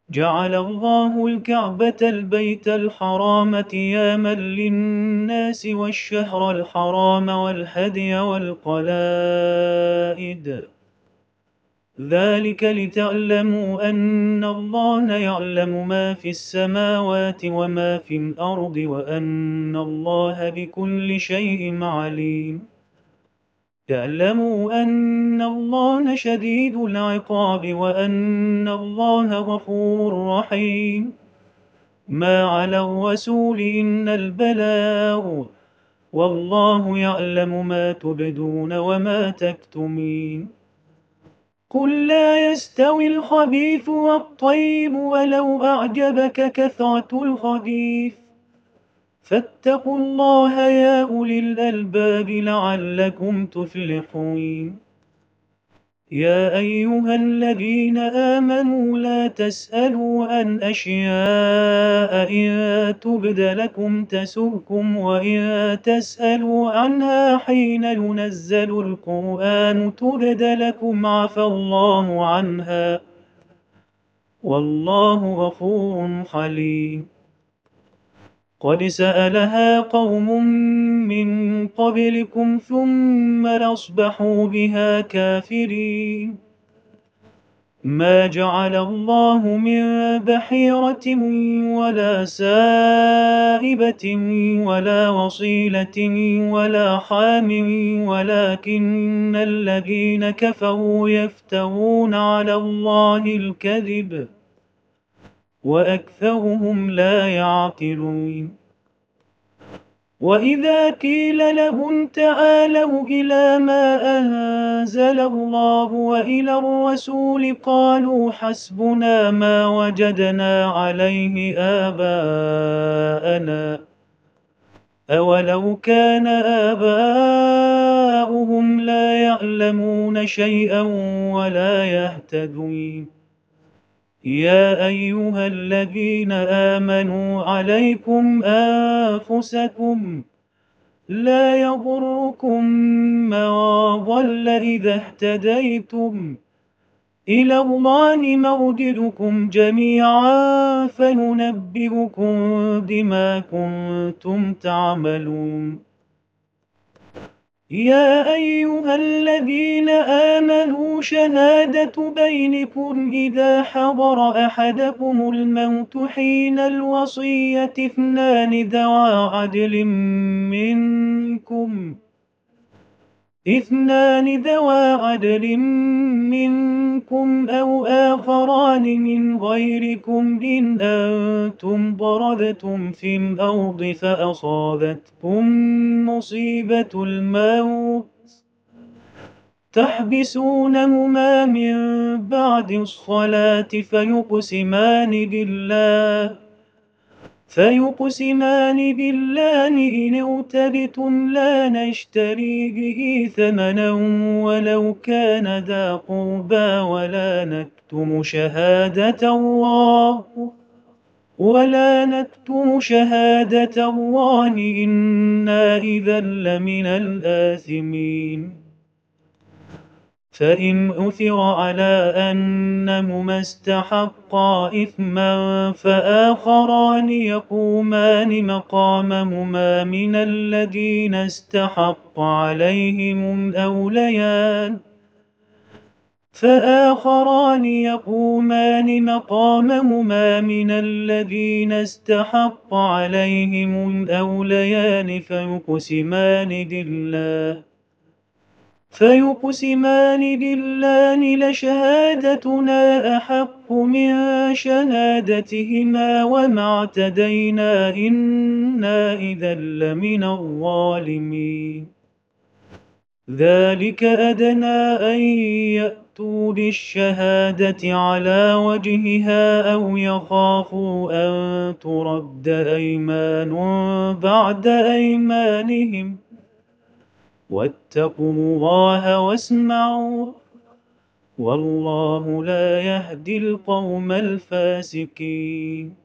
جعل الله الكعبة البيت الحرام قياما للناس والشهر الحرام والهدي والقلائد، ذلك لتعلموا أن الله يعلم ما في السماوات وما في الأرض وأن الله بكل شيء عليم. اعلموا أن الله شديد العقاب وأن الله غفور رحيم. ما على الرسول إلا البلاغ، والله يعلم ما تبدون وما تكتمين. قل لا يستوي الخبيث والطيب ولو أعجبك كثرة الخبيث، فاتقوا الله يا أولي الألباب لعلكم تفلحون. يا أيها الذين آمنوا لا تسألوا عن أشياء إن تبد لكم تسؤكم وإن تسألوا عنها حين ينزل القرآن تبد لكم عفى الله عنها، والله غفور حليم. قد سألها قوم من قبلكم ثم أصبحوا بها كافرين. ما جعل الله من بحيرة ولا سائبة ولا وصيلة ولا حام، ولكن الذين كفروا يفترون على الله الكذب وأكثرهم لا يعقلون. وإذا قيل لهم تعالوا إلى ما أنزل الله وإلى الرسول قالوا حسبنا ما وجدنا عليه آباءنا، أولو كان آباؤهم لا يعلمون شيئا ولا يهتدون. يا أيها الذين آمنوا عليكم أنفسكم، لا يضركم من ضل إذا اهتديتم، إلى الله مرجعكم جميعا فينبئكم بما كنتم تعملون. يا أيها الذين آمنوا شهادة بينكم إذا حضر أحدكم الموت حين الوصية اثنان ذوى عدل منكم أو آخران من غيركم إن أنتم ضربتم في الأرض فأصابتكم مصيبة الموت تحبسونهما من بعد الصلاة فيقسمان بالله إن ارتبتم لا نشتري به ثمنا ولو كان ذا قربى ولا نكتم شهادة الله إنا إذا لمن الآثمين. فإن أثر على أنهما استحقا إثما فآخران يقومان مقامهما من الذين استحق عليهم الأوليان فيقسمان بالله لشهادتنا أحق من شهادتهما وما اعتدينا إنا إذا لمن الظالمين. ذلك أدنى أن يأتوا بالشهادة على وجهها أو يخافوا أن ترد أيمان بعد أيمانهم، واتقوا الله واسمعوا، والله لا يهدي القوم الفاسقين.